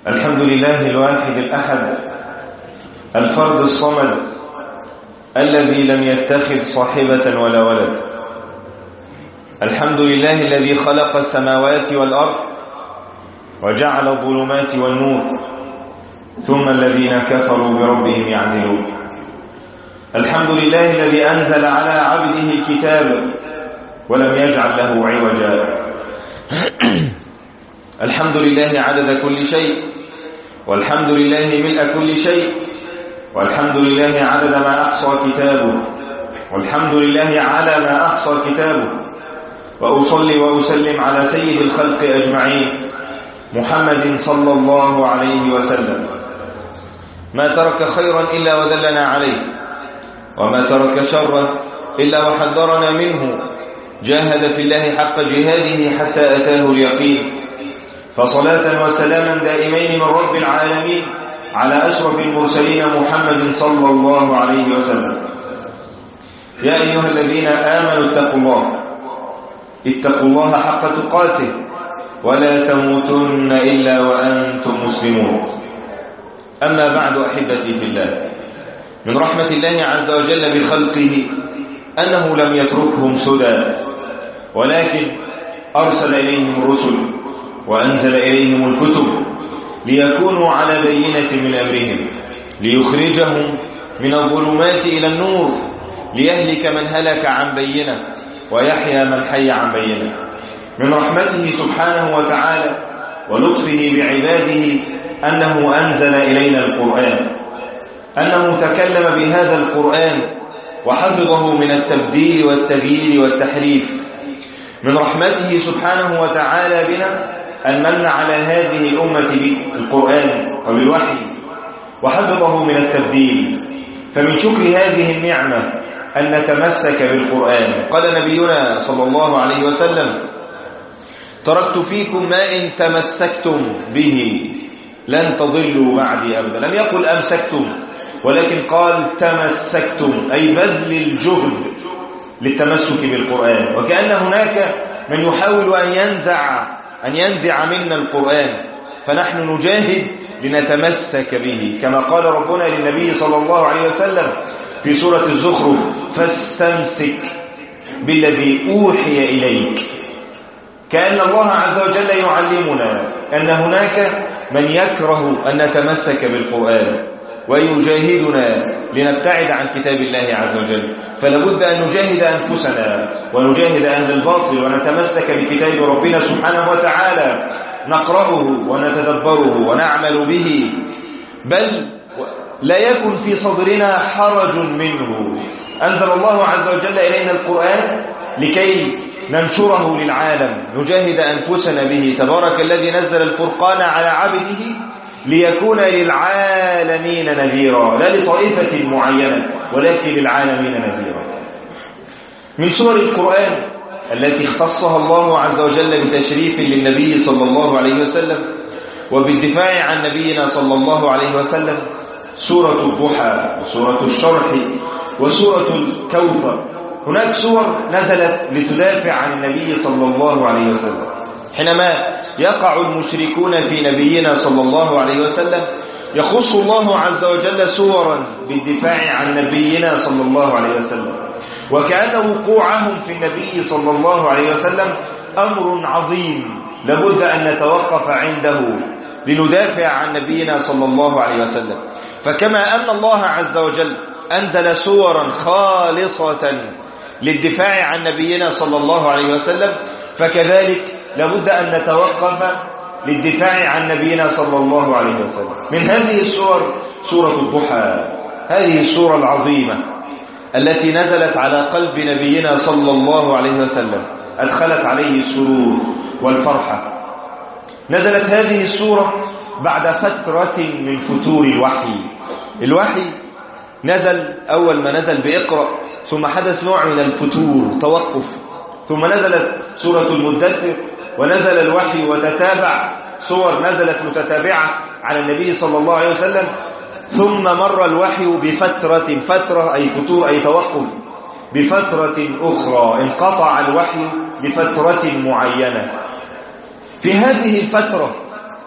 الحمد لله الواحد الأحد الفرد الصمد الذي لم يتخذ صاحبة ولا ولد. الحمد لله الذي خلق السماوات والأرض وجعل الظلمات والنور ثم الذين كفروا بربهم يعدلون. الحمد لله الذي أنزل على عبده الكتاب ولم يجعل له عوجا. الحمد لله عدد كل شيء، والحمد لله ملء كل شيء، والحمد لله عدد ما أحصى كتابه، والحمد لله على ما أحصى كتابه. وأصلي وأسلم على سيد الخلق أجمعين محمد صلى الله عليه وسلم. ما ترك خيرا إلا ودلنا عليه، وما ترك شرا إلا وحذرنا منه. جاهد في الله حق جهاده حتى أتاه اليقين. فصلاة وسلاما دائمين من رب العالمين على أشرف المرسلين محمد صلى الله عليه وسلم. يا أيها الذين آمنوا اتقوا الله حق تقاته ولا تموتن إلا وأنتم مسلمون. أما بعد أحبتي في الله، من رحمة الله عز وجل بخلقه أنه لم يتركهم سدى، ولكن أرسل إليهم الرسل وأنزل إليهم الكتب ليكونوا على بينة من أمرهم، ليخرجهم من الظلمات إلى النور، ليهلك من هلك عن بينة ويحيى من حي عن بينة. من رحمته سبحانه وتعالى ولطفه بعباده أنه أنزل إلينا القرآن، أنه تكلم بهذا القرآن وحفظه من التبديل والتغيير والتحريف. من رحمته سبحانه وتعالى بنا أن من على هذه الأمة بالقرآن وبالوحي وحفظه من التبديل. فمن شكر هذه النعمة أن نتمسك بالقرآن. قال نبينا صلى الله عليه وسلم: تركت فيكم ما إن تمسكتم به لن تضلوا بعدي أبدا. لم يقل أمسكتم، ولكن قال تمسكتم، أي بذل الجهد للتمسك بالقرآن. وكأن هناك من يحاول أن ينزع منا القرآن، فنحن نجاهد لنتمسك به، كما قال ربنا للنبي صلى الله عليه وسلم في سورة الزخرف: فاستمسك بالذي أوحي إليك. كأن الله عز وجل يعلمنا أن هناك من يكره أن نتمسك بالقرآن ويجاهدنا لنبتعد عن كتاب الله عز وجل. فلابد أن نجاهد أنفسنا ونجاهد أهل الباطل ونتمسك بكتاب ربنا سبحانه وتعالى، نقرأه ونتدبره ونعمل به، بل لا يكن في صدرنا حرج منه. أنزل الله عز وجل إلينا القرآن لكي ننشره للعالم، نجاهد أنفسنا به. تبارك الذي نزل الفرقان على عبده ليكون للعالمين نذيرا، لا لطائفة معينة ولكن للعالمين نذيرا. من سور القرآن التي اختصها الله عز وجل بتشريف للنبي صلى الله عليه وسلم وبالدفاع عن نبينا صلى الله عليه وسلم سورة الضحى وسورة الشرح وسورة الكوثر. هناك سور نزلت لتدافع عن النبي صلى الله عليه وسلم. حينما يقع المشركون في نبينا صلى الله عليه وسلم يخص الله عز وجل سورا بالدفاع عن نبينا صلى الله عليه وسلم، وكأن وقوعهم في النبي صلى الله عليه وسلم أمر عظيم لابد أن نتوقف عنده لندافع عن نبينا صلى الله عليه وسلم. فكما أن الله عز وجل أنزل سورا خالصة للدفاع عن نبينا صلى الله عليه وسلم، فكذلك لابد أن نتوقف للدفاع عن نبينا صلى الله عليه وسلم. من هذه السور سورة الضحى، هذه السورة العظيمة التي نزلت على قلب نبينا صلى الله عليه وسلم، أدخلت عليه السرور والفرحة. نزلت هذه السورة بعد فترة من فتور الوحي. الوحي نزل أول ما نزل بإقرأ، ثم حدث نوع من الفتور، توقف، ثم نزلت سورة المدثر ونزل الوحي وتتابع سور نزلت متتابعة على النبي صلى الله عليه وسلم، ثم مر الوحي فترة أي فتور أي توقف، بفترة أخرى انقطع الوحي لفترة معينة. في هذه الفترة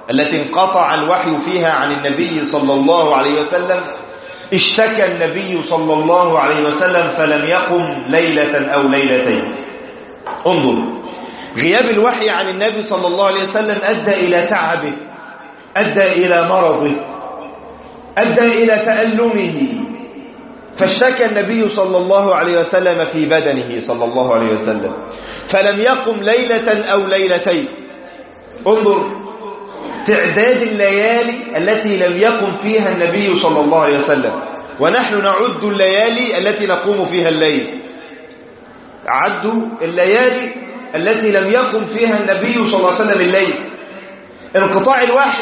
التي انقطع الوحي فيها عن النبي صلى الله عليه وسلم اشتكى النبي صلى الله عليه وسلم فلم يقم ليلة أو ليلتين. انظر، غياب الوحي عن النبي صلى الله عليه وسلم أدى إلى تعبه، أدى إلى مرضه، أدى إلى تألمه، فاشتكى النبي صلى الله عليه وسلم في بدنه صلى الله عليه وسلم فلم يقم ليلة أو ليلتين. انظر تعداد الليالي التي لم يقم فيها النبي صلى الله عليه وسلم، ونحن نعد الليالي التي نقوم فيها الليل. عدوا الليالي التي لم يقم فيها النبي صلى الله عليه وسلم الليل. انقطاع الوحي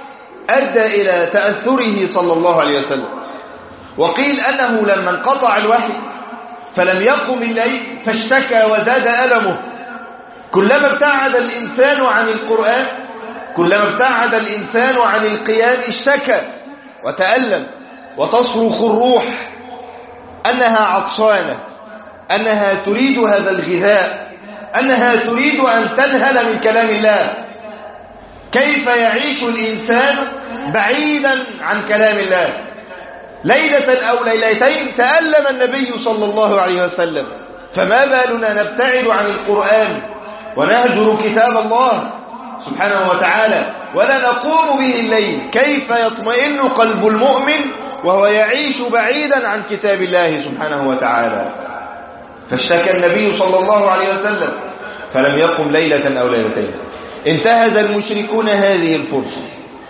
أدى إلى تأثره صلى الله عليه وسلم. وقيل أنه لما انقطع الوحي فلم يقم الليل فاشتكى وزاد ألمه. كلما ابتعد الإنسان عن القرآن، كلما ابتعد الإنسان عن القيام اشتكى وتألم، وتصرخ الروح أنها عطشانة، أنها تريد هذا الغذاء، أنها تريد أن تنهل من كلام الله. كيف يعيش الإنسان بعيدا عن كلام الله؟ ليلة أو ليلتين تألم النبي صلى الله عليه وسلم، فما بالنا نبتعد عن القرآن ونهجر كتاب الله سبحانه وتعالى ولا نقوم به الليل؟ كيف يطمئن قلب المؤمن وهو يعيش بعيدا عن كتاب الله سبحانه وتعالى؟ فاشتكى النبي صلى الله عليه وسلم فلم يقم ليلة أو ليلتين. انتهز المشركون هذه الفرصة،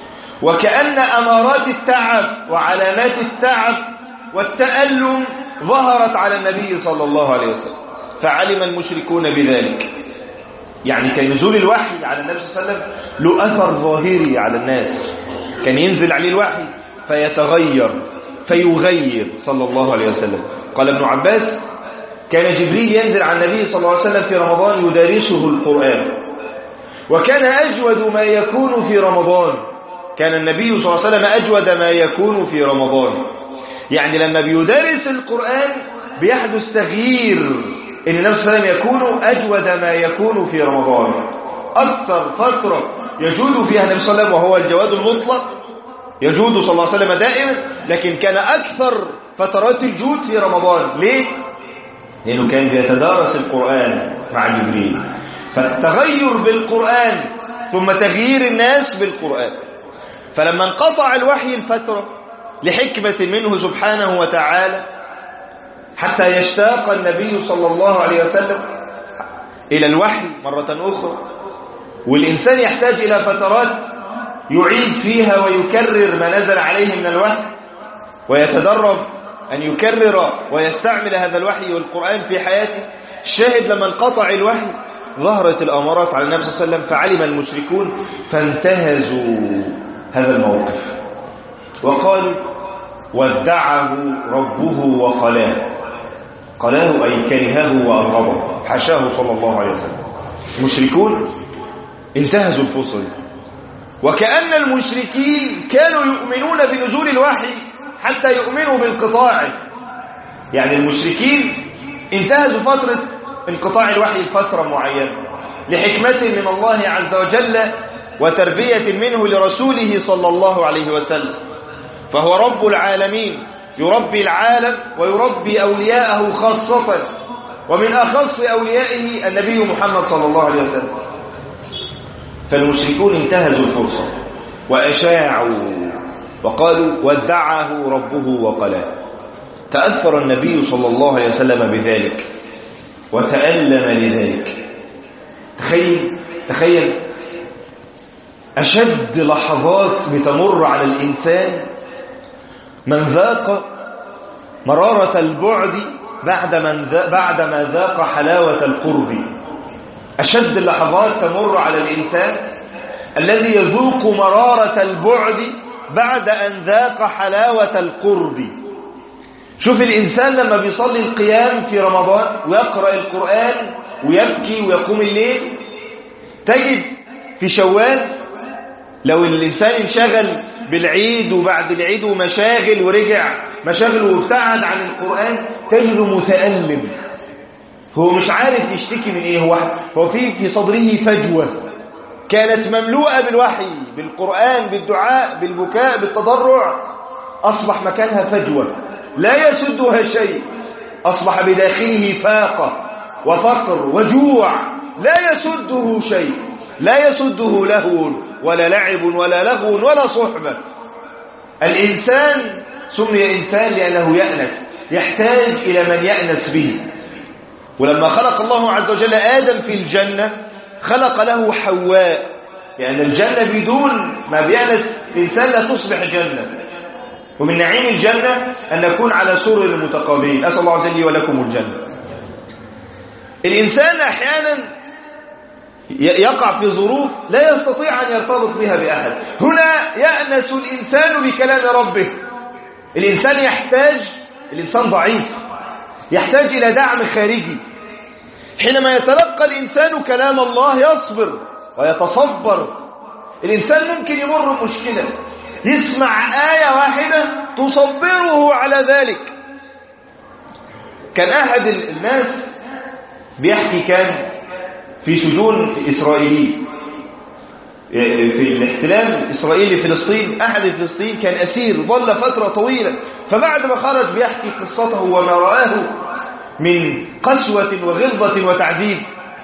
وكأن أمارات التعب وعلامات التعب والتألم ظهرت على النبي صلى الله عليه وسلم، فعلم المشركون بذلك. يعني كان نزول الوحي على النبي صلى الله عليه وسلم له أثر ظاهري على الناس، كان ينزل عليه الوحي فيتغير فيغير صلى الله عليه وسلم. قال ابن عباس: كان جبريل ينزل على النبي صلى الله عليه وسلم في رمضان يدارسه القرآن، وكان أجود ما يكون في رمضان. كان النبي صلى الله عليه وسلم أجود ما يكون في رمضان، يعني لما بيدرس القرآن بيحدث تغيير، إن النبي صلى الله عليه وسلم يكون أجود ما يكون في رمضان. أكثر فترة يجود فيها النبي صلى الله عليه وسلم وهو الجواد المطلق، يجود صلى الله عليه وسلم دائما، لكن كان أكثر فترات الجود في رمضان. ليه؟ لأنه كان يتدارس القرآن مع جبريل، فالتغير بالقرآن ثم تغيير الناس بالقرآن. فلما انقطع الوحي الفترة لحكمة منه سبحانه وتعالى حتى يشتاق النبي صلى الله عليه وسلم إلى الوحي مرة أخرى، والإنسان يحتاج إلى فترات يعيد فيها ويكرر ما نزل عليه من الوحي، ويتدرب أن يكرر ويستعمل هذا الوحي والقرآن في حياته. الشاهد لما انقطع الوحي ظهرت الأمارات على النبي صلى الله عليه وسلم، فعلم المشركون فانتهزوا هذا الموقف وقالوا: ودعه ربه وقلاه. قلاه أي كرهه وأبغضه، حاشاه صلى الله عليه وسلم. المشركون انتهزوا الفرصة دي، وكأن المشركين كانوا يؤمنون بنزول الوحي حتى يؤمنوا بانقطاعه. يعني المشركين انتهزوا فترة انقطاع الوحي فترة معينة لحكمة من الله عز وجل وتربية منه لرسوله صلى الله عليه وسلم. فهو رب العالمين، يربي العالم ويربي أولياءه خاصة، ومن أخص أوليائه النبي محمد صلى الله عليه وسلم. فالمشركون انتهزوا الفرصة وأشاعوا وقالوا: ودعه ربه وقلاه. تأثر النبي صلى الله عليه وسلم بذلك وتألم لذلك. تخيل أشد لحظات بتمر على الإنسان من ذاق مرارة البعد بعدما ذاق حلاوة القرب. أشد اللحظات تمر على الإنسان الذي يذوق مرارة البعد بعد أن ذاق حلاوة القرب. شوف الإنسان لما بيصلي القيام في رمضان ويقرأ القرآن ويبكي ويقوم الليل، تجد في شوال لو الإنسان انشغل بالعيد وبعد العيد ومشاغل ورجع مشاغل وابتعد عن القرآن، تجده متألم. هو مش عارف يشتكي من ايه، هو في صدره فجوة، كانت مملوءة بالوحي، بالقرآن، بالدعاء، بالبكاء، بالتضرع، أصبح مكانها فجوة لا يسدها شيء، أصبح بداخله فاقة وفقر وجوع لا يسده شيء، لا يسده لهو ولا لعب ولا لغو ولا صحبة. الإنسان سمي إنسان لأنه يأنس، يحتاج إلى من يأنس به. ولما خلق الله عز وجل آدم في الجنة خلق له حواء، لأن الجنة بدون ما بيأنس الإنسان لا تصبح جنة. ومن نعيم الجنة أن نكون على سرر متقابلين. أسأل الله عز وجل ولكم الجنة. الإنسان أحيانا يقع في ظروف لا يستطيع أن يرتبط بها بأحد. هنا يأنس الإنسان بكلام ربه. الإنسان يحتاج، الإنسان ضعيف، يحتاج إلى دعم خارجي. حينما يتلقى الإنسان كلام الله يصبر ويتصبر. الإنسان ممكن يمر بمشكلة يسمع آية واحدة تصبره على ذلك. كان أحد الناس بيحكي، كان في سجون إسرائيلي في الاحتلال الإسرائيلي لفلسطين. أحد الفلسطينيين كان أسير ظل فترة طويلة، فبعد ما خرج بيحكي قصته وما رآه من قسوة وغلظة وتعذيب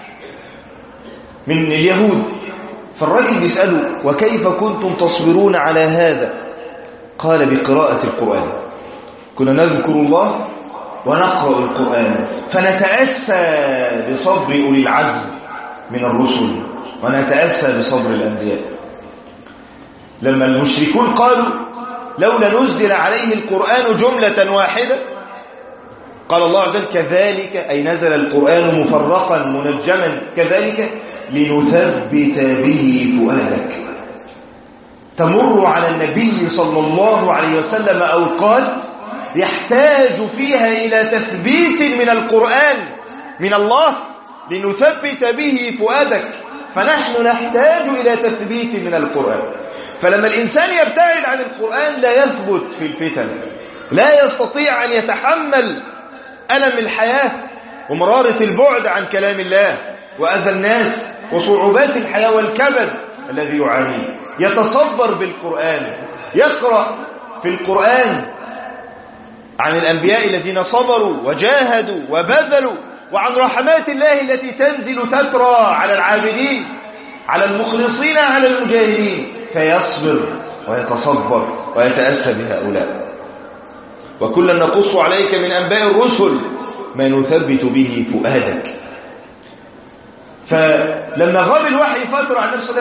من اليهود. فالرجل بيسأله: وكيف كنتم تصبرون على هذا؟ قال: بقراءة القرآن، كنا نذكر الله ونقرأ القرآن فنتأسى بصبر أولي العزم من الرسل ونتأسى بصبر الأنبياء. لما المشركون قالوا: لولا نزل عليه القرآن جملة واحدة، قال الله عز وجل: كذلك، أي نزل القرآن مفرقا منجما كذلك لنثبت به فؤادك. تمر على النبي صلى الله عليه وسلم أوقات يحتاج فيها إلى تثبيت من القرآن من الله لنثبت به فؤادك، فنحن نحتاج إلى تثبيت من القرآن. فلما الإنسان يبتعد عن القرآن لا يثبت في الفتن، لا يستطيع أن يتحمل ألم الحياة ومرارة البعد عن كلام الله وأذى الناس وصعوبات الحياة والكبد الذي يعانيه. يتصبر بالقرآن، يقرأ في القرآن عن الأنبياء الذين صبروا وجاهدوا وبذلوا، وعن رحمات الله التي تنزل تترى على العابدين، على المخلصين، على المجاهدين، فيصبر ويتصبر ويتأسى بهؤلاء. وكلا نقص عليك من أنباء الرسل ما نثبت به فؤادك. فلما غاب الوحي فترة عن نفسه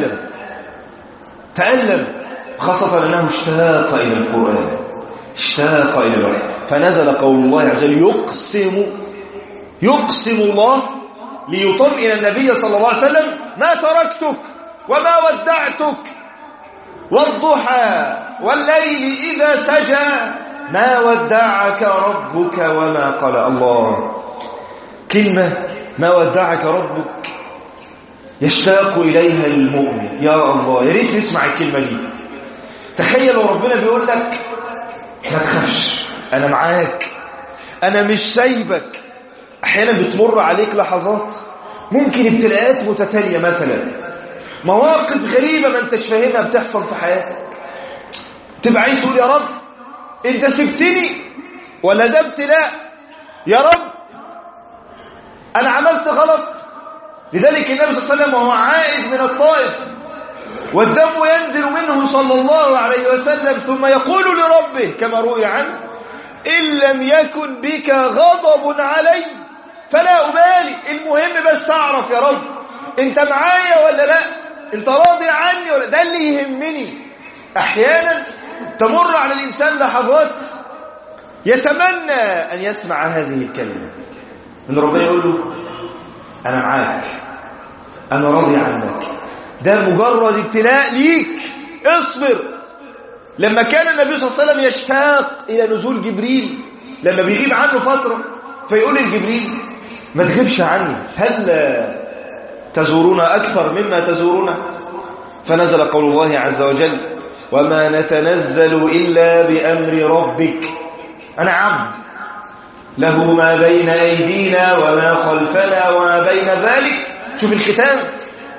تألم، خاصة أنه اشتاق إلى القرآن، اشتاق إلى الوحي. فنزل قول الله عز وجل: يقسم الله ليطمئن النبي صلى الله عليه وسلم: ما تركتك وما ودعتك والضحى والليل إذا سجى ما ودعك ربك وما قلى. الله، كلمة ما ودعك ربك يشتاق إليها المؤمن. يا الله، يا ريت نسمع الكلمة دي. تخيل لو ربنا بيقول لك: ما تخافش، أنا معاك، أنا مش سايبك. أحيانا بتمر عليك لحظات ممكن ابتلاءات متتالية، مثلا مواقف غريبة ما انتش فاهمها بتحصل في حياتك، تبقى عايز تقول: يا رب انت سبتني ولا ده ابتلاء؟ يا رب انا عملت غلط. لذلك النبي صلى الله عليه وسلم وهو عائد من الطائف والدم ينزل منه صلى الله عليه وسلم ثم يقول لربه كما روي عنه: إن لم يكن بك غضب علي فلا أبالي، المهم بس أعرف يا رب أنت معايا ولا لا، أنت راضي عني ولا، ده اللي يهمني. أحيانا تمر على الإنسان لحظات يتمنى أن يسمع هذه الكلمة، أن ربنا يقول له: أنا معاك، أنا راضي عنك، ده مجرد ابتلاء ليك، اصبر. لما كان النبي صلى الله عليه وسلم يشتاق إلى نزول جبريل، لما بيغيب عنه فترة فيقول لجبريل: ما تغيبش عني، هل تزورون أكثر مما تزورون؟ فنزل قول الله عز وجل: وما نتنزل إلا بأمر ربك. أنا عبد له ما بين أيدينا وما خلفنا وما بين ذلك. شوف الختام: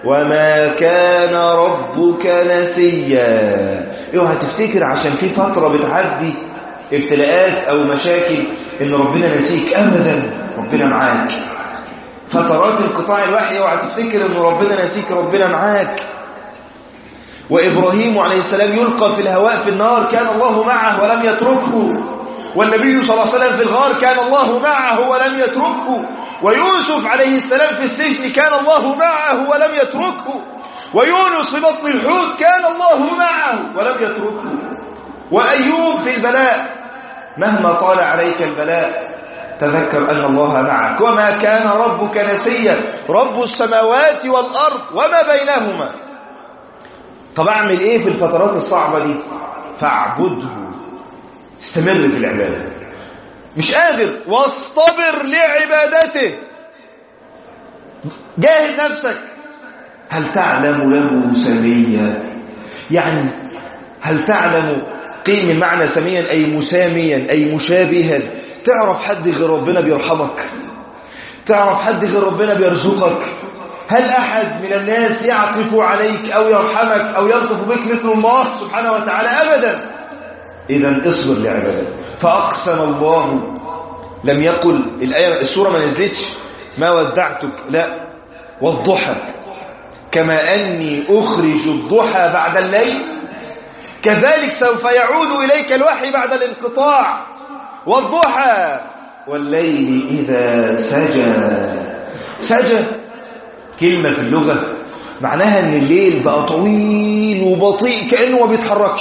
وما كان ربك نسيا. اوعى تفتكر عشان في فترة بتعدي ابتلاءات او مشاكل ان ربنا نسيك، ابدا، ربنا معاك. فترات انقطاع الوحي اوعى تفتكر ان ربنا نسيك، ربنا معاك. وابراهيم عليه السلام يلقى في الهواء في النار كان الله معه ولم يتركه، والنبي صلى الله عليه وسلم في الغار كان الله معه ولم يتركه، ويوسف عليه السلام في السجن كان الله معه ولم يتركه، ويونس في بطن الحوت كان الله معه ولم يتركه، وأيوب في البلاء مهما طال عليك البلاء تذكر أن الله معك. وما كان ربك نسيا، رب السماوات والأرض وما بينهما. طب أعمل إيه في الفترات الصعبة دي؟ فاعبده، استمر في العبادة. مش قادر، واصطبر لعبادته، جاهد نفسك. هل تعلم له سميا؟ يعني هل تعلم قيم معنى سميا أي مساميا أي مشابها؟ تعرف حد غير ربنا بيرحمك؟ تعرف حد غير ربنا بيرزقك؟ هل أحد من الناس يعطف عليك أو يرحمك أو يلطف بك مثل الله سبحانه وتعالى؟ أبدا. إذن اصبر لعبادته. فأقسم الله، لم يقل السورة ما نزلتش ما ودعتك، لا، والضحى كما أني أخرج الضحى بعد الليل كذلك سوف يعود إليك الوحي بعد الانقطاع. والضحى والليل إذا سجى. سجى كلمة في اللغة معناها أن الليل بقى طويل وبطيء كأنه ما بيتحركش.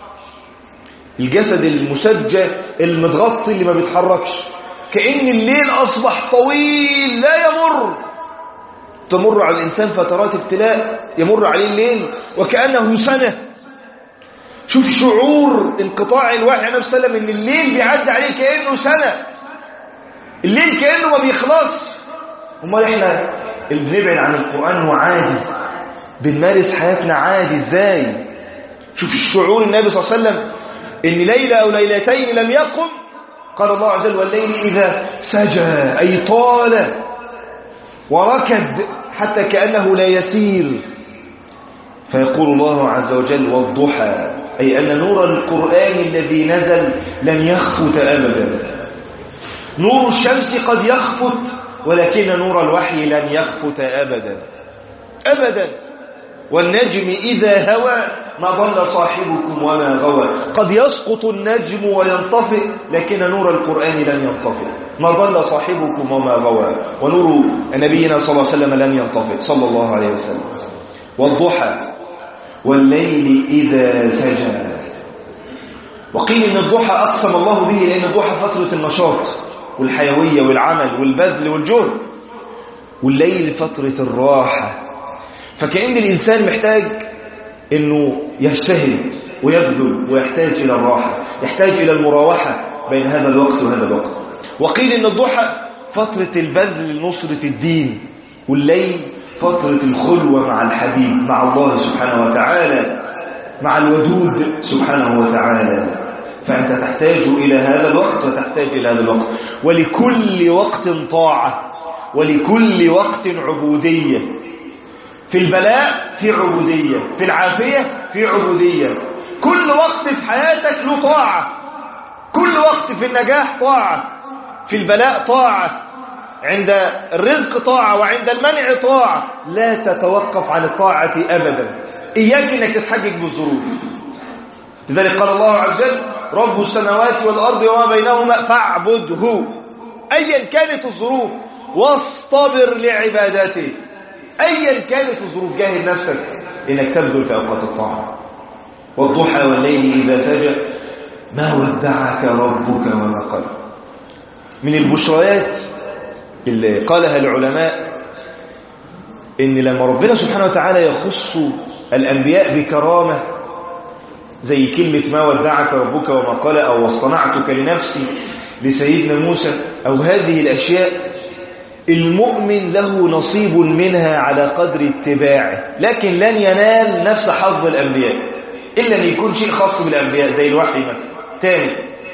الجسد المسجى المتغطي اللي ما بيتحركش، كأن الليل أصبح طويل لا يمر. تمر على الإنسان فترات ابتلاء يمر عليه الليل وكأنه سنة. شوف شعور انقطاع الوحي عليه السلام ان الليل بيعدي عليه كأنه سنة. الليل كأنه ما بيخلص. امال احنا اللي بنبعد عن القرآن وعادي بنمارس حياتنا عادي ازاي؟ شوف الشعور النبي صلى الله عليه وسلم ان ليلة او ليلتين لم يقم، قال الله عز وجل والليل اذا سجى اي طال وركد حتى كأنه لا يسير. فيقول الله عز وجل والضحى أي أن نور القرآن الذي نزل لم يخفت أبدا. نور الشمس قد يخفت ولكن نور الوحي لن يخفت أبدا أبدا. والنجم إذا هوى ما ضل صاحبكم وما غوى. قد يسقط النجم وينطفئ لكن نور القرآن لن ينطفئ. ما ضل صاحبكم وما غوى. ونور نبينا صلى الله عليه وسلم لن ينطفئ صلى الله عليه وسلم. والضحى والليل إذا سجى. وقيل إن الضحى أقسم الله به لأن الضحى فترة النشاط والحيوية والعمل والبذل والجهد، والليل فترة الراحة. فكأن الإنسان محتاج أنه يجتهد ويبذل ويحتاج إلى الراحة، يحتاج إلى المراوحة بين هذا الوقت وهذا الوقت. وقيل إن الضحى فترة البذل لنصرة الدين، والليل فترة الخلوة مع الحبيب مع الله سبحانه وتعالى مع الودود سبحانه وتعالى. فأنت تحتاج إلى هذا الوقت وتحتاج إلى هذا الوقت. ولكل وقت طاعة ولكل وقت عبودية. في البلاء في عبودية، في العافية في عبودية. كل وقت في حياتك له طاعة، كل وقت في النجاح طاعة، في البلاء طاعة، عند الرزق طاعة وعند المنع طاعة. لا تتوقف عن الطاعة أبدا. إياك أنك تتحجج بالظروف. لذلك قال الله عز وجل رب السماوات والأرض وما بينهما فاعبده أيا كانت الظروف واصطبر لعبادته. أيا كانت الظروف جاهد نفسك إنك تبذل في أوقات الطاعة. والضحى والليل إذا سجى ما ودعك ربك وما قلى. من البشريات اللي قالها العلماء إن لما ربنا سبحانه وتعالى يخص الأنبياء بكرامة زي كلمة ما ودعك ربك وما قال أو واصطنعتك لنفسي لسيدنا موسى أو هذه الأشياء، المؤمن له نصيب منها على قدر اتباعه، لكن لن ينال نفس حظ الأنبياء إلا أن يكون شيء خاص بالأنبياء زي الوحي مثلا. ثاني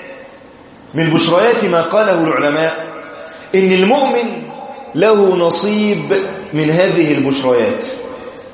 من بشريات ما قاله العلماء إن المؤمن له نصيب من هذه البشريات.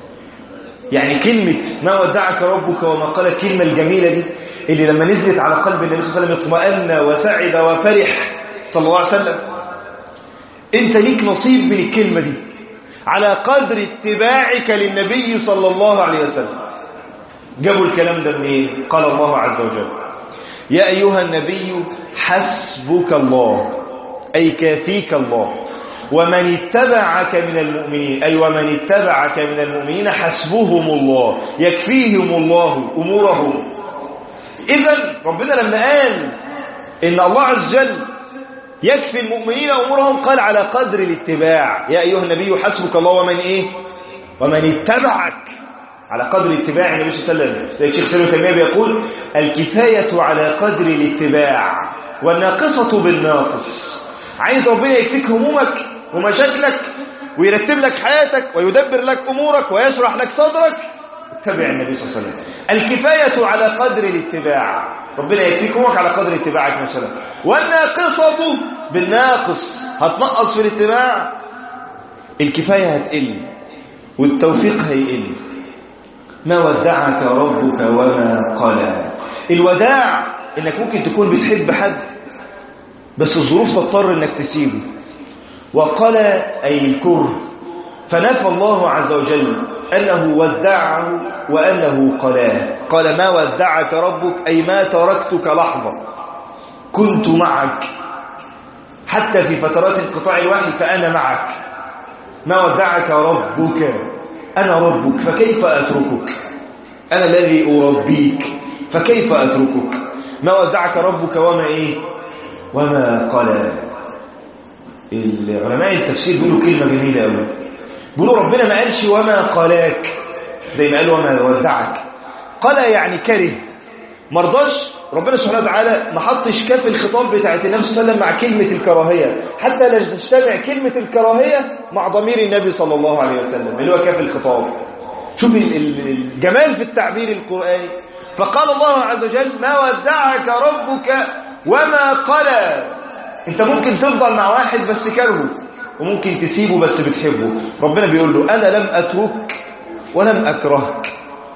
يعني كلمة ما ودعك ربك وما قال، الكلمة الجميلة دي اللي لما نزلت على قلب النبي صلى الله عليه وسلم اطمأن وسعد وفرح صلى الله عليه وسلم. انت ليك نصيب من الكلمة دي على قدر اتباعك للنبي صلى الله عليه وسلم. جابوا الكلام ده منين؟ قال الله عز وجل: يا أيها النبي حسبك الله، أي كافيك الله، ومن اتبعك من المؤمنين، أي ومن اتبعك من المؤمنين حسبهم الله، يكفيهم الله أمورهم. إذن ربنا لما قال إن الله عز وجل يكفي المؤمنين أمورهم قال على قدر الاتباع. يا أيها النبي حسبك الله ومن اتبعك، على قدر اتباع النبي صلى الله عليه وسلم. الشيخ سلمى تيمية بيقول: الكفاية على قدر الاتباع والناقصة بالناقص. عايز ربنا يكفيك همومك ومشاكلك ويرتب لك حياتك ويدبر لك أمورك ويشرح لك صدرك، اتبع النبي صلى الله عليه وسلم. الكفاية على قدر الاتباع، ربنا يكفيك همومك على قدر اتباعك مثلا. والناقصة بالناقص، هتنقص في الاتباع الكفاية هتقل والتوفيق هيقل. ما ودعك ربك وما قلى. الوداع انك ممكن تكون بتحب حد بس الظروف تضطر انك تسيبه. وقلى اي الكره، فنفى الله عز وجل انه ودعه وانه قلاه. قال: ما ودعك ربك، اي ما تركتك لحظة، كنت معك حتى في فترات انقطاع الوحي فانا معك. ما ودعك ربك، أنا ربك فكيف أتركك، أنا الذي أربيك فكيف أتركك. ما ودعك ربك وما قلى. العلماء التفسير بيقولوا كلمة جميلة أوي، بيقولوا ربنا ما قالش وما قلاك زي ما قال وما ودعك. قلى يعني كره، مرضاش ربنا سبحانه وتعالى، ما حطش كاف الخطاب بتاعت النبي صلى الله عليه وسلم مع كلمة الكراهية حتى لا تجتمع كلمة الكراهية مع ضمير النبي صلى الله عليه وسلم اللي هو كاف الخطاب. شوف الجمال في التعبير القرآني. فقال الله عز وجل: ما ودعك ربك وما قلى. انت ممكن تفضل مع واحد بس كرهه، وممكن تسيبه بس بتحبه. ربنا بيقول له: أنا لم أترك ولم أكرهك.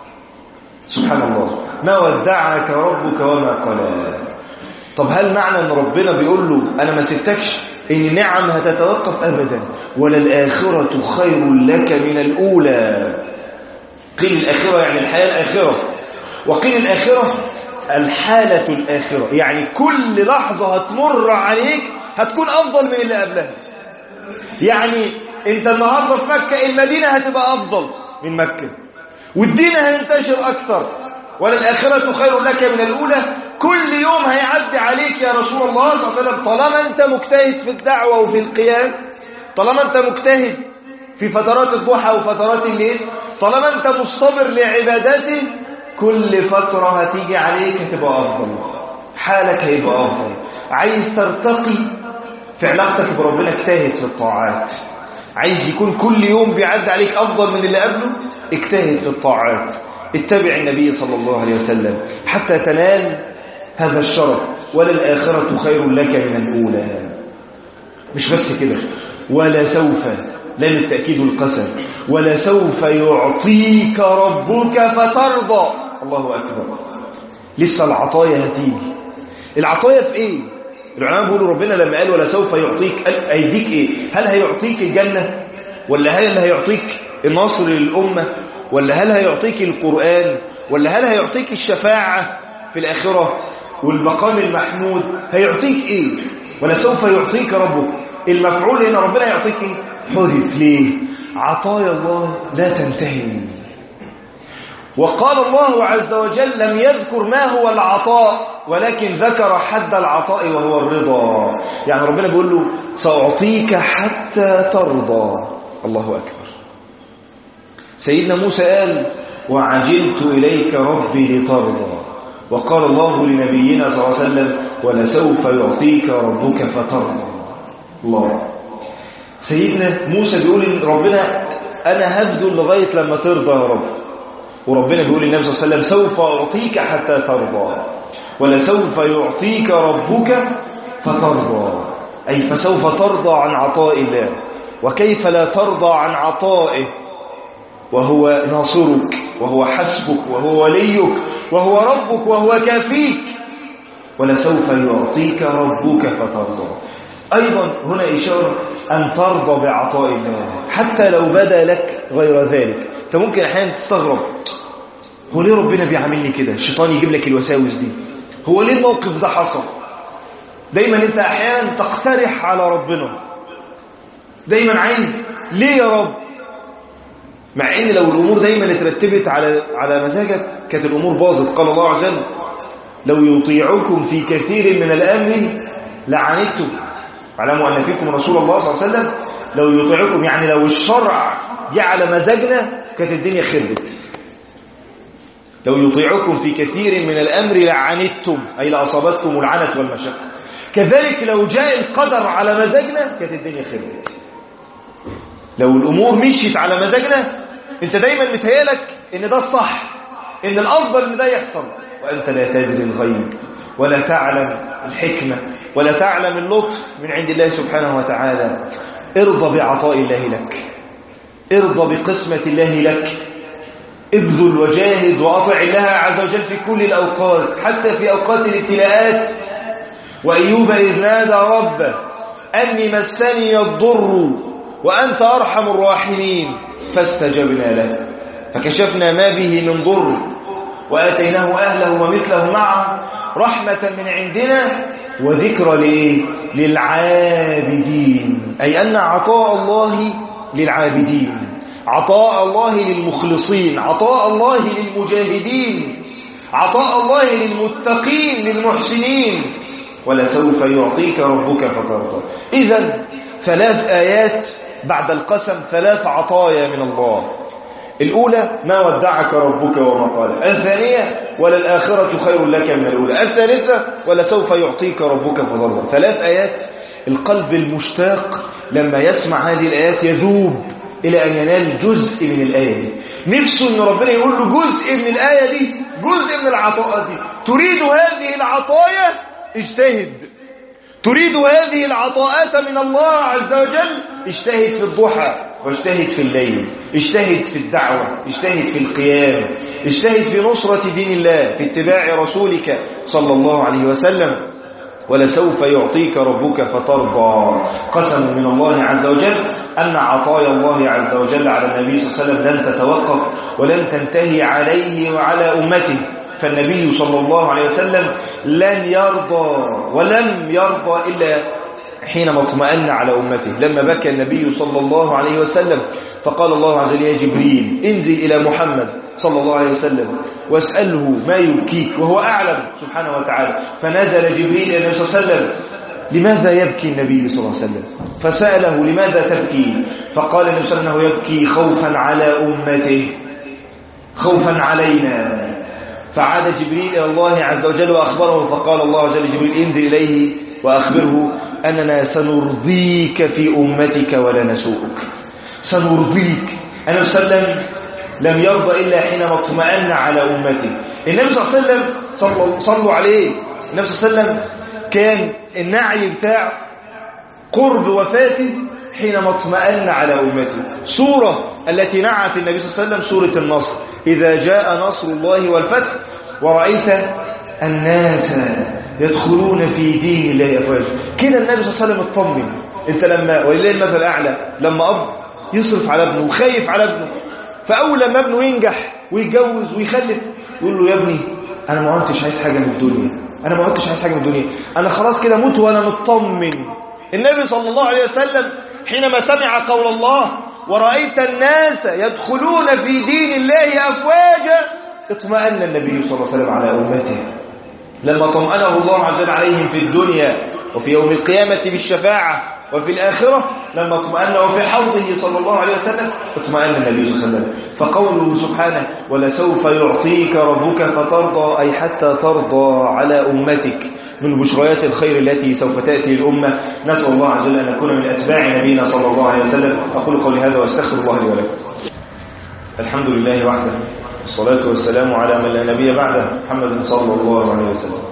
سبحان الله. ما ودعك ربك وما قلى. طب هل معنى ان ربنا بيقول له انا ما سبتكش ان النعم هتتوقف؟ ابدا. وللآخرة خير لك من الأولى. قيل الآخرة يعني الحياة الآخرة، وقيل الآخرة الحالة الآخرة، يعني كل لحظة هتمر عليك هتكون أفضل من اللي قبلها. يعني انت النهاردة في مكة، المدينة هتبقى أفضل من مكة والدين هينتشر أكثر. وللآخرة خير لك من الأولى. كل يوم هيعدي عليك يا رسول الله صلى الله عليه وسلم طالما أنت مجتهد في الدعوة وفي القيام، طالما أنت مجتهد في فترات الضحى وفترات الليل، طالما أنت مصطبر لعباداته، كل فترة هتيجي عليك هتبقى أفضل، حالك هيبقى أفضل. عايز ترتقي في علاقتك بربنا، اجتهد في الطاعات. عايز يكون كل يوم بيعدي عليك أفضل من اللي قبله، اجتهد في الطاعات. اتبع النبي صلى الله عليه وسلم حتى تنال هذا الشرف. وللآخرة خير لك من الأولى. مش بس كده، ولا سوف، لام التأكيد القسم، ولا سوف يعطيك ربك فترضى. الله أكبر. لسه العطايا هتيجي. العطايا في ايه؟ العلماء بيقولوا ربنا لما قال ولا سوف يعطيك، هيديك ايه؟ هل هيعطيك الجنة، ولا هل هيعطيك النصر للأمة، ولا هل هيعطيك القرآن، ولا هل هيعطيك الشفاعة في الآخرة والمقام المحمود؟ هيعطيك ايه؟ ولا سوف يعطيك ربك. المفعول هنا ربنا يعطيك ايه؟ حذف. ليه؟ عطايا الله لا تنتهي. وقال الله عز وجل لم يذكر ما هو العطاء، ولكن ذكر حد العطاء وهو الرضا. يعني ربنا بيقول له سأعطيك حتى ترضى. الله أكبر. سيدنا موسى قال وعجلت إليك ربي لترضى. وقال الله لنبينا صلى الله عليه وسلم ولسوف يعطيك ربك فترضى. الله. سيدنا موسى بيقول ربنا أنا هبذل لغاية لما ترضى يا رب. وربنا بيقول للنبي صلى الله عليه وسلم سوف أعطيك حتى ترضى. ولسوف يعطيك ربك فترضى، أي فسوف ترضى عن عطاء الله. وكيف لا ترضى عن عطائه وهو ناصرك وهو حسبك وهو وليك وهو ربك وهو كافيك، ولسوف يعطيك ربك فترضى. أيضا هنا إشارة أن ترضى بعطاء الله حتى لو بدا لك غير ذلك. أنت ممكن أحيانا تستغرب، هو ليه ربنا بيعاملني كده؟ الشيطان يجيب لك الوساوس دي، هو ليه الموقف ده حصل؟ دايما أنت أحيانا تقترح على ربنا، دايما عايز ليه يا رب؟ مع ان لو الامور دايما اترتبت على مزاجك كانت الامور باظت. قال الله عز وجل: لو يطيعكم في كثير من الامر لعنتم اعلموا ان فيكم رسول الله صلى الله عليه وسلم. لو يطيعكم يعني لو الشرع جه على مزاجنا كانت الدنيا خربت. لو يطيعكم في كثير من الامر لعنتم اي لاصابتكم العنت والمشقه. كذلك لو جاء القدر على مزاجنا كانت الدنيا خربت. لو الامور مشيت على مزاجنا انت دايما متهيألك ان ده الصح، ان الافضل ان ده يحصل، وانت لا تدري الغيب ولا تعلم الحكمه ولا تعلم اللطف من عند الله سبحانه وتعالى. ارضى بعطاء الله لك، ارضى بقسمه الله لك، ابذل وجاهد واطع الله عز وجل في كل الاوقات حتى في اوقات الابتلاءات. وايوب اذ نادى ربه اني مسني الضر وأنت أرحم الراحمين فاستجبنا له فكشفنا ما به من ضر وآتيناه أهله ومثله معه رحمة من عندنا وذكرى للعابدين. أي أن عطاء الله للعابدين، عطاء الله للمخلصين، عطاء الله للمجاهدين، عطاء الله للمتقين للمحسنين. ولسوف يعطيك ربك فترضى. إذن 3 آيات بعد القسم، 3 عطايا من الله. الأولى: ما ودعك ربك وما قال. الثانية: وللآخرة خير لك من الأولى. الثالثة: ولسوف يعطيك ربك فترضى. 3 آيات. القلب المشتاق لما يسمع هذه الآيات يذوب إلى أن ينال جزء من الآية دي، نفسه أن ربنا يقول له جزء من الآية دي، جزء من العطاء دي. تريد هذه العطايا؟ اجتهد. تريد هذه العطاءات من الله عز وجل؟ اجتهد في الضحى واجتهد في الليل، اجتهد في الدعوة، اجتهد في القيام، اجتهد في نصرة دين الله، في اتباع رسولك صلى الله عليه وسلم. ولسوف يعطيك ربك فترضى. قسم من الله عز وجل أن عطايا الله عز وجل على النبي صلى الله عليه وسلم لن تتوقف ولن تنتهي عليه وعلى أمته. فالنبي صلى الله عليه وسلم لن يرضى ولم يرضى إلا حينما اطمأن على أمته. لما بكى النبي صلى الله عليه وسلم فقال الله عز وجل: يا جبريل انزل إلى محمد صلى الله عليه وسلم واسأله ما يبكيك، وهو أعلم سبحانه وتعالى. فنزل جبريل إلى النبي صلى الله عليه وسلم: لماذا يبكي النبي صلى الله عليه وسلم؟ فسأله: لماذا تبكي؟ فقال النبي صلى الله عليه وسلم: يبكي خوفا على أمته، خوفا علينا. فعاد جبريل إلى الله عز وجل وأخبره، فقال الله عز وجل: جبريل انزل إليه وأخبره أننا سنرضيك في أمتك ولا نسوءك. سنرضيك. النبي صلى الله عليه وسلم لم يرضى إلا حينما اطمأن على أمته. النبي صلى الله عليه وسلم صلوا عليه. النبي صلى الله عليه وسلم كان النعي بتاع قرب وفاته حينما اطمأن على أمته. سورة التي نعت النبي صلى الله عليه وسلم سورة النصر: إذا جاء نصر الله والفتح ورأيت الناس يدخلون في دين الله أفواجا. كده النبي صلى الله عليه وسلم اطمن. انت لما ولله المثل الأعلى لما أب يصرف على ابنه وخايف على ابنه، فأول لما ابنه ينجح ويتجوز ويخلف يقول له: يا ابني أنا ما عدتش عايز حاجة من الدنيا، أنا ما عدتش عايز حاجة من الدنيا، أنا خلاص كده موت وأنا مطمن. النبي صلى الله عليه وسلم حينما سمع قول الله: ورأيت الناس يدخلون في دين الله أفواجا، اطمأن النبي صلى الله عليه وسلم على أمته. لما طمأنه الله عز وجل عليهم في الدنيا وفي يوم القيامة بالشفاعة وفي الآخرة، لما اطمأنه في حوضه صلى الله عليه وسلم اطمأن النبي صلى الله عليه وسلم. فقوله سبحانه: ولسوف يعطيك ربك فترضى، أي حتى ترضى على أمتك من بشريات الخير التي سوف تأتي الأمة. نسأل الله عز وجل أن نكون من أتباع نبينا صلى الله عليه وسلم. أقول قولي هذا وأستغفر الله لي ولكم. الحمد لله وحده، الصلاة والسلام على من لا نبي بعده، محمد صلى الله عليه وسلم.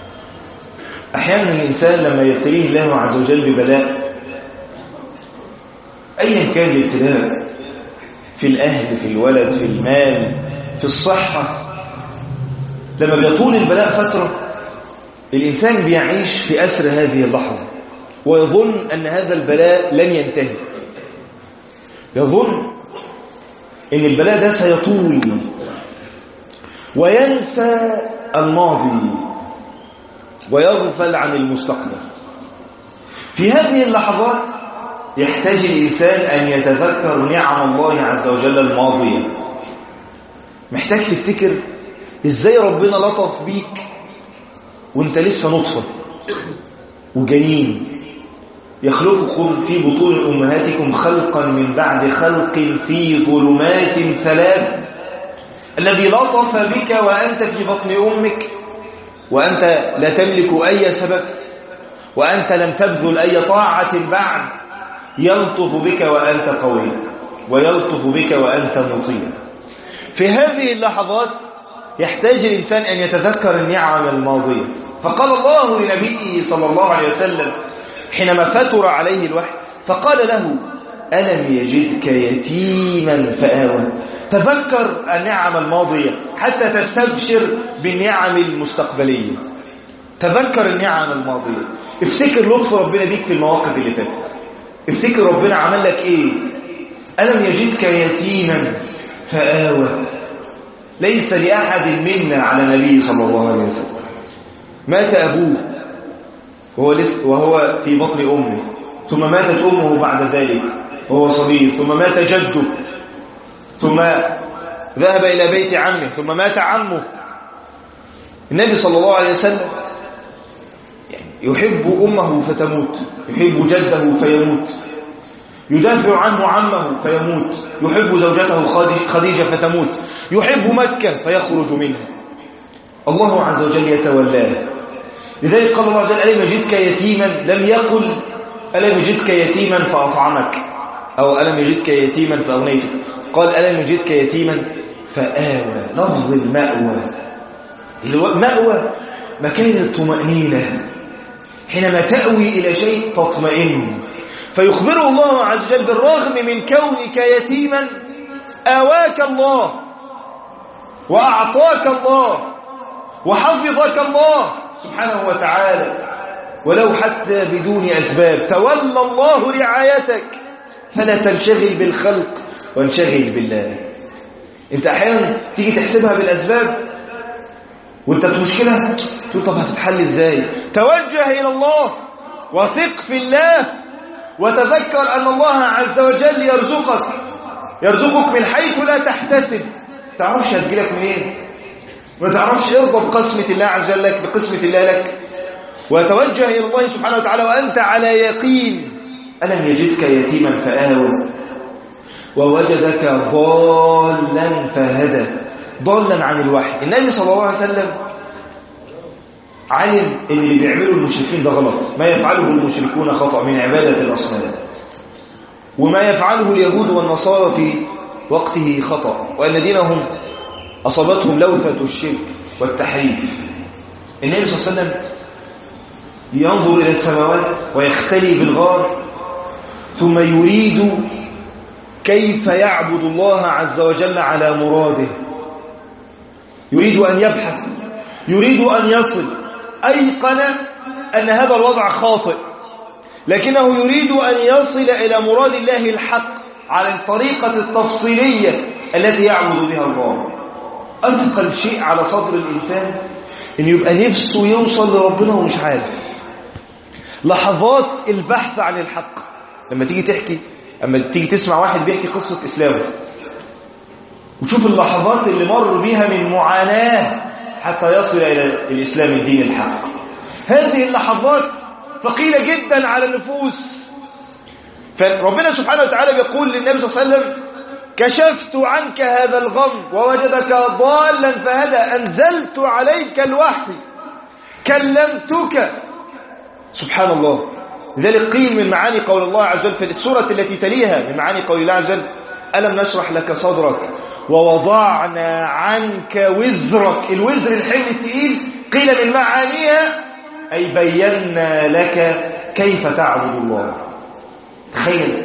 أحيانا الإنسان لما يبتليه الله عز وجل ببلاء أيا كان الابتلاء، في الأهل، في الولد، في المال، في الصحة. لما بيطول البلاء فترة الإنسان بيعيش في أسر هذه اللحظة ويظن أن هذا البلاء لن ينتهي، يظن أن البلاء ده سيطول وينسى الماضي ويغفل عن المستقبل. في هذه اللحظات يحتاج الإنسان أن يتذكر نعم الله عز وجل الماضية. محتاج تفتكر إزاي ربنا لطف بيك وانت لسه نطفة وجنين، يخلقكم في بطون أمهاتكم خلقا من بعد خلق في ظلمات 3، الذي لطف بك وأنت في بطن أمك وأنت لا تملك أي سبب وأنت لم تبذل أي طاعة بعد، يلطف بك وأنت قوي ويلطف بك وأنت مطيع. في هذه اللحظات يحتاج الإنسان أن يتذكر النعم الماضية. فقال الله لنبيه صلى الله عليه وسلم حينما فتر عليه الوحي فقال له ألم يجدك يتيما فآوى. تذكر النعم الماضية حتى تستبشر بالنعم المستقبلية. تذكر النعم الماضية، افتكر لطف ربنا بيك في المواقف اللي فاتت، افتكر ربنا عمل لك ايه. ألم يجدك يتيما فآوى. ليس لأحد منا على النبي صلى الله عليه وسلم مات أبوه وهو في بطن أمه، ثم ماتت أمه بعد ذلك وهو صغير، ثم مات جده، ثم ذهب إلى بيت عمه، ثم مات عمه. النبي صلى الله عليه وسلم يحب أمه فتموت، يحب جده فيموت، يدافع عنه عمه فيموت، يحب زوجته خديجة فتموت، يحب مكة فيخرج منها. الله عز وجل يتولاه. لذلك قال الله عز وجل ألم يجدك يتيما، لم يقل ألم يجدك يتيما فأطعمك أو ألم يجدك يتيما فأغنيتك، قال ألم يجدك يتيما فآوى. لفظ المأوى، المأوى مكان الطمأنينة، حينما تأوي إلى شيء تطمئن. فيخبره الله عز وجل بالرغم من كونك يتيما آواك الله وأعطاك الله وحفظك الله سبحانه وتعالى، ولو حتى بدون أسباب. تولى الله رعايتك فلا تنشغل بالخلق وانشغل بالله. انت أحيانا تيجي تحسبها بالأسباب وانت في مشكلة تقول طب هتتحل ازاي؟ توجه إلى الله وثق في الله وتذكر أن الله عز وجل يرزقك من حيث لا تحتسب. تعرفش هتجيلك منين، ما تعرفش. ارضى بقسمة الله عز وجل لك، بقسمة الله لك، وتوجه إلى الله سبحانه وتعالى وأنت على يقين. ألم يجدك يتيما فآوى ووجدك ضالا فهدى. ضالا عن الوحي. النبي صلى الله عليه وسلم علم ان اللي بيعمله المشركين ده غلط، ما يفعله المشركون خطأ من عبادة الأصنام، وما يفعله اليهود والنصارى في وقته خطأ، وأن دينهم أصابتهم لوثة الشرك والتحريف. النبي صلى الله عليه وسلم ينظر إلى السماوات ويختلي بالغار ثم يريد كيف يعبد الله عز وجل على مراده، يريد أن يبحث، يريد أن يصل. أيقن أن هذا الوضع خاطئ، لكنه يريد أن يصل إلى مراد الله الحق على الطريقة التفصيلية التي يعبد بها الله. أثقل شيء على صدر الإنسان أن يبقى نفسه يوصل لربنا ومش عارف. لحظات البحث عن الحق، لما تيجي تسمع واحد بيحكي قصة إسلامه وتشوف اللحظات اللي مر بيها من معاناة حتى يصل إلى الإسلام الدين الحق. هذه اللحظات ثقيلة جدا على النفوس. فربنا سبحانه وتعالى بيقول للنبي صلى الله عليه وسلم كشفت عنك هذا الغم ووجدك ضالا فهدى، أنزلت عليك الوحي، كلمتك. سبحان الله. لذلك قيل من معاني قول الله عز وجل في السورة التي تليها من معاني قول الله عز وجل ألم نشرح لك صدرك ووضعنا عنك وزرك. الوزر الحمل الثقيل قيل من معانيها أي بينا لك كيف تعبد الله. تخيل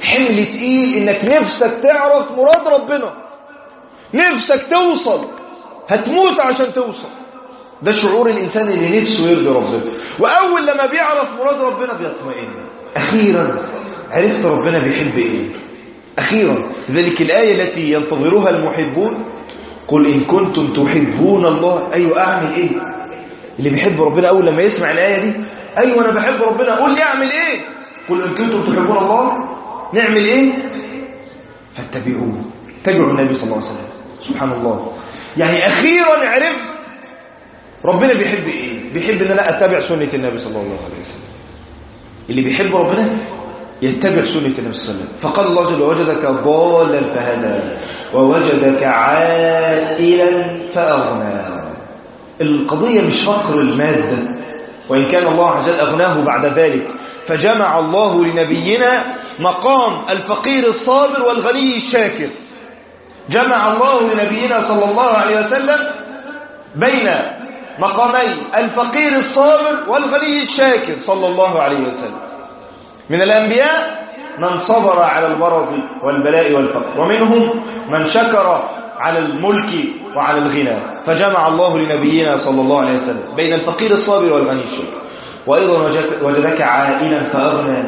حمل تقيل انك نفسك تعرف مراد ربنا، نفسك توصل، هتموت عشان توصل. ده شعور الإنسان اللي نفسه يرضي ربنا، وأول لما بيعرف مراد ربنا بيطمئن. أخيرا عرفت ربنا بيحب إيه، أخيرا. لذلك الآية التي ينتظرها المحبون، قل إن كنتم تحبون الله. أيوة أعمل إيه؟ اللي بيحب ربنا أول لما يسمع الآية دي، أيوة أنا بحب ربنا، قل لي أعمل إيه؟ قل إن كنتم تحبون الله، نعمل إيه؟ فاتبعوه، اتبعوا النبي صلى الله عليه وسلم. سبحان الله، يعني أخيرا عرفت ربنا بيحب إيه؟ بيحب أن أنا أتبع سنة النبي صلى الله عليه وسلم. اللي بيحب ربنا يتبع سنة النبي صلى الله عليه وسلم. فقال الله جل وجدك ضالا فهدى ووجدك عائلا فأغنى. القضية مش فقر المادة، وإن كان الله عز وجل أغناه بعد ذلك، فجمع الله لنبينا مقام الفقير الصابر والغني الشاكر. جمع الله لنبينا صلى الله عليه وسلم بين مقامي الفقير الصابر والغني الشاكر صلى الله عليه وسلم. من الأنبياء من صبر على المرض والبلاء والفقر، ومنهم من شكر على الملك وعلى الغنى. فجمع الله لنبينا صلى الله عليه وسلم بين الفقير الصابر والغني الشاكر. وأيضا وجدك عائلا فأغنى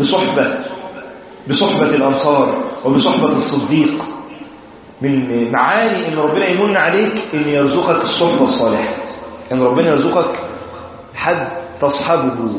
بصحبة الأنصار وبصحبة الصديق. من معاني ان ربنا يمن عليك ان يرزقك الصحبة الصالحة، ان ربنا يرزقك حد تصحبه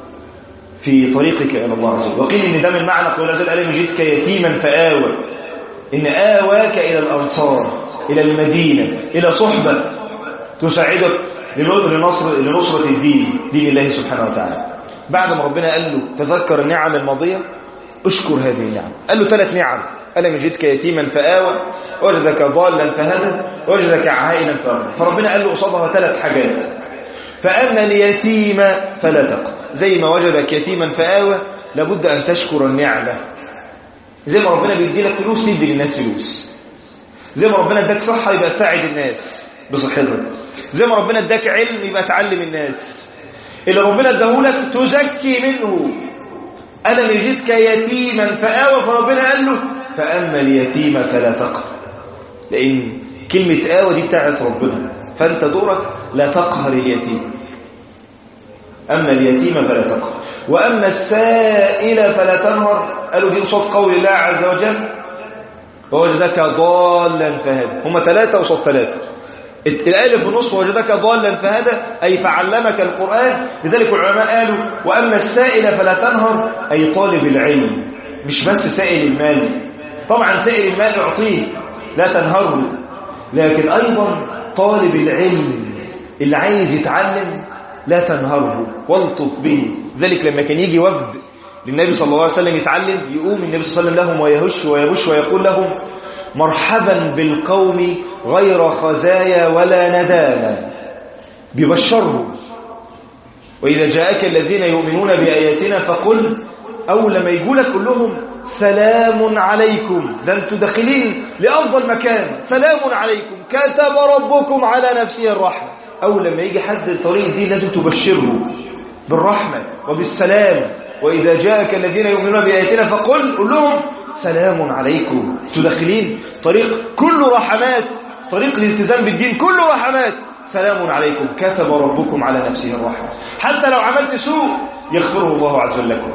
في طريقك الى الله عز وجل. وقيل ان ده من معنى قول الله عز وجل يجدك يتيما فآوى، ان آواك الى الأنصار، الى المدينة، الى صحبة تساعدك لنصرة دين الله سبحانه وتعالى. بعد ما ربنا قال له تذكر النعم الماضية، اشكر هذه النعم. قال له 3 نعم: ألم يجدك يتيما فآوى، وجدك ضالا فهدى، وجدك عائلا فأغنى. فربنا قال له قصادها 3 حاجات: فأما اليتيم فلا تقهر. زي ما وجدك يتيما فآوى لابد أن تشكر النعمة. زي ما ربنا بيدي لك فلوس تدي للناس فلوس، زي ما ربنا اداك صحة يبقى تساعد الناس بصحتك، زي ما ربنا اداك علم يبقى تعلم الناس، اللي ربنا اداهولك تزكي منه. ألم يجدك يتيما فآوى، فربنا قال له فأما اليتيم فلا تقهر، لأن كلمة آوى دي بتاعت ربنا، فأنت دورك لا تقهر اليتيم. أما اليتيم فلا تقهر، وأما السائل فلا تنهر. قالوا دي قصاد قول الله عز وجل ووجدك ضالا فهدى. هم 3 قصاد 3. الآية في النص وجدك ضالا فهدى أي فعلمك القرآن. لذلك العلماء قالوا وأما السائل فلا تنهر أي طالب العلم، مش بس سائل المال. طبعا سائل المال اعطيه لا تنهره، لكن أيضا طالب العلم اللي عايز يتعلم لا تنهره والطف به. ذلك لما كان يجي وفد للنبي صلى الله عليه وسلم يتعلم، يقوم النبي صلى الله عليه وسلم لهم ويهش ويبش ويقول لهم مرحبا بالقوم غير خزايا ولا ندامة، بيبشرهم. وإذا جاءك الذين يؤمنون بآياتنا فقل، أول لما يقولك قل لهم سلام عليكم، ده انتوا داخلين لأفضل مكان، سلام عليكم كتب ربكم على نفسه الرحمة. أول لما يجي حد الطريق دي لازم تبشره بالرحمة وبالسلام. وإذا جاءك الذين يؤمنون بآياتنا فقل، قل لهم سلام عليكم، تدخلين طريق كله رحمات، طريق الالتزام بالدين كله رحمات. سلام عليكم كتب ربكم على نفسه الرحمة. حتى لو عملت سوء يغفره الله عز وجل لكم.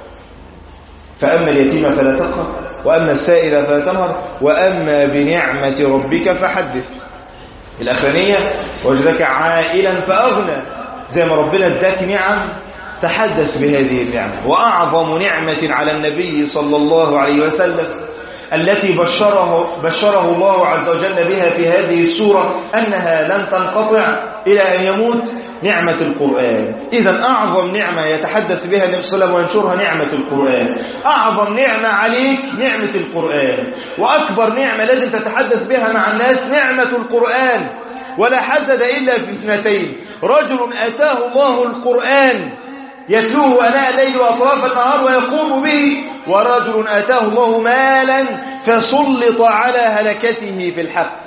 فأما اليتيم فلا تقهر، وأما السائل فلا تنهر، وأما بنعمة ربك فحدث. الأخرانية وجدك عائلا فأغنى، زي ما ربنا اداك نعم تحدث بهذه النعمة. وأعظم نعمة على النبي صلى الله عليه وسلم التي بشره الله عز وجل بها في هذه السورة أنها لن تنقطع إلى أن يموت، نعمة القرآن. إذن أعظم نعمة يتحدث بها النبي صلى الله عليه وسلم وينشرها نعمة القرآن. أعظم نعمة عليك نعمة القرآن، وأكبر نعمة لازم تتحدث بها مع الناس نعمة القرآن. ولا حسد إلا في 2: رجل أتاه الله القرآن يتلوه أناء الليل وأطراف النهار ويقوم به، ورجل آتاه الله مالا فسلط على هلكته في الحق.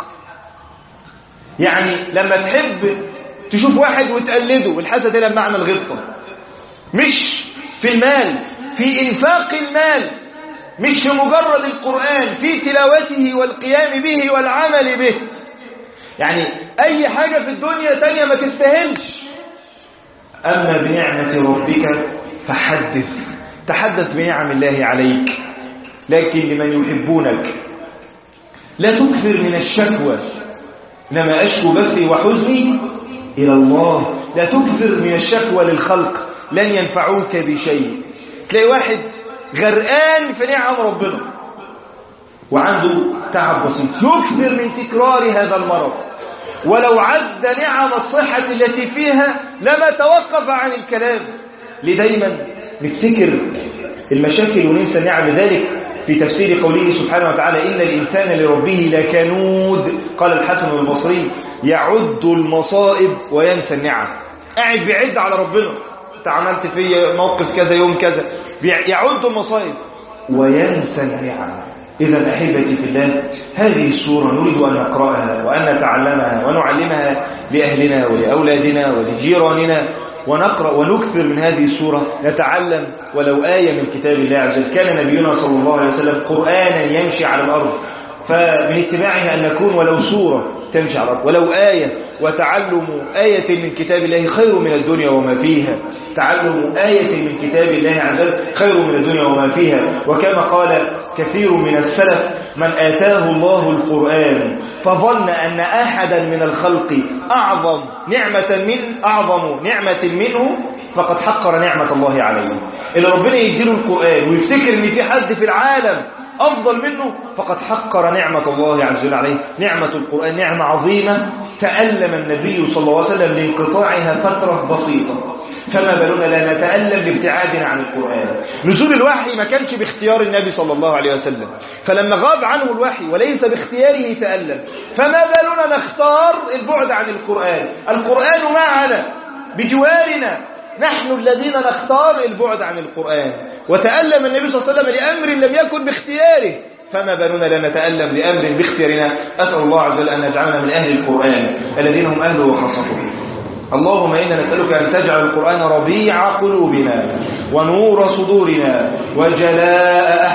يعني لما تحب تشوف واحد وتقلده، والحسد لما عمل غبطة مش في المال، في إنفاق المال. مش مجرد القرآن في تلاوته والقيام به والعمل به. يعني أي حاجة في الدنيا تانية ما تستاهلش. أما بنعمة ربك فحدث، تحدث بنعم الله عليك. لكن لمن يحبونك لا تكثر من الشكوى، إنما أشكو بثي وحزني إلى الله. لا تكثر من الشكوى للخلق، لن ينفعوك بشيء. تلاقي واحد غرقان في نعم ربنا وعنده تعب بسيط، يكثر من تكرار هذا المرض، ولو عد نعم الصحة التي فيها لما توقف عن الكلام. لدايما نفتكر المشاكل وننسى نعم. ذلك في تفسير قوله سبحانه وتعالى إن الإنسان لربه لكنود. قال الحسن البصري يعد المصائب وينسى النعم. قاعد بيعد على ربنا، انت عملت في موقف كذا يوم كذا، يعد المصائب وينسى النعم. إذا أحبتي في الله، هذه السورة نريد أن نقرأها وأن نتعلمها ونعلمها لأهلنا ولأولادنا ولجيراننا، ونقرأ ونكثر من هذه السورة، نتعلم ولو آية من كتاب الله عز وجل. كان نبينا صلى الله عليه وسلم قرآنا يمشي على الأرض، فمن اتباعها أن نكون ولو سورة تمشي على الأرض، ولو آية. وتعلم آية من كتاب الله خير من الدنيا وما فيها. تعلم آية من كتاب الله عز وجل خير من الدنيا وما فيها. وكما قال كثير من السلف من آتاه الله القرآن فظن أن أحدا من الخلق أعظم نعمة منه فقد حقر نعمة الله عليه. إلا ربنا يديله القرآن ويفتكر أن في حد في العالم أفضل منه فقد حقر نعمة الله عز وجل عليه. نعمة القرآن نعمة عظيمة تألم النبي صلى الله عليه وسلم لانقطاعها فترة بسيطة، فما بالنا لا نتألم لابتعادنا عن القرآن. نزول الوحي ما كانش باختيار النبي صلى الله عليه وسلم، فلما غاب عنه الوحي وليس باختياره تألم، فما بالنا نختار البعد عن القرآن. القرآن معنا بجوارنا، نحن الذين نختار البعد عن القرآن. وتألم النبي صلى الله عليه وسلم لأمر لم يكن باختياره، فما بالنا لا نتألم لأمر باختيارنا. أسأل الله عز وجل أن نجعلنا من أهل القرآن الذين هم أهله وخاصته. اللهم إنا نسألك أن تجعل القرآن ربيع قلوبنا ونور صدورنا وجلاء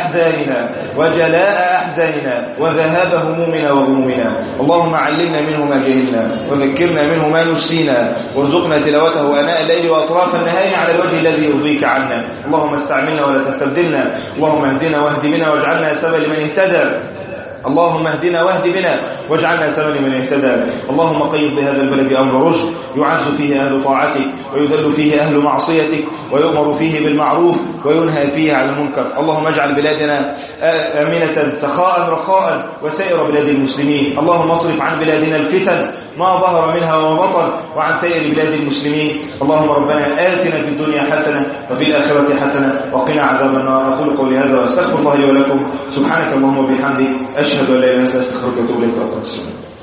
أحزاننا وذهاب همومنا وغمومنا. اللهم علمنا منه ما جهلنا وذكرنا منه ما نسينا، وارزقنا تلاوته آناء الليل وأطراف النهار على الوجه الذي يرضيك عنا. اللهم استعملنا ولا تستبدلنا. اللهم اهدنا واهد بنا واجعلنا سببا لمن اهتدى. اللهم اهدنا واهد بنا واجعلنا سببا لمن اهتدى. اللهم قيض بهذا البلد أمر رشد يعز فيه أهل طاعتك ويذل فيه أهل معصيتك ويؤمر فيه بالمعروف وينهى فيه عن المنكر. اللهم اجعل بلادنا آمنة سخاء رخاء وسائر بلاد المسلمين. اللهم اصرف عن بلادنا الفتن ما ظهر منها وما بطن وعن سائر بلاد المسلمين. اللهم ربنا آتنا في الدنيا حسنة وفي الآخرة حسنة وقنا عذاب النار. أقول قولي هذا واستغفر الله لي ولكم. سبحانك اللهم وبحمدك أشهد أن لا إله إلا أنت أستغفرك وأتوب إليك.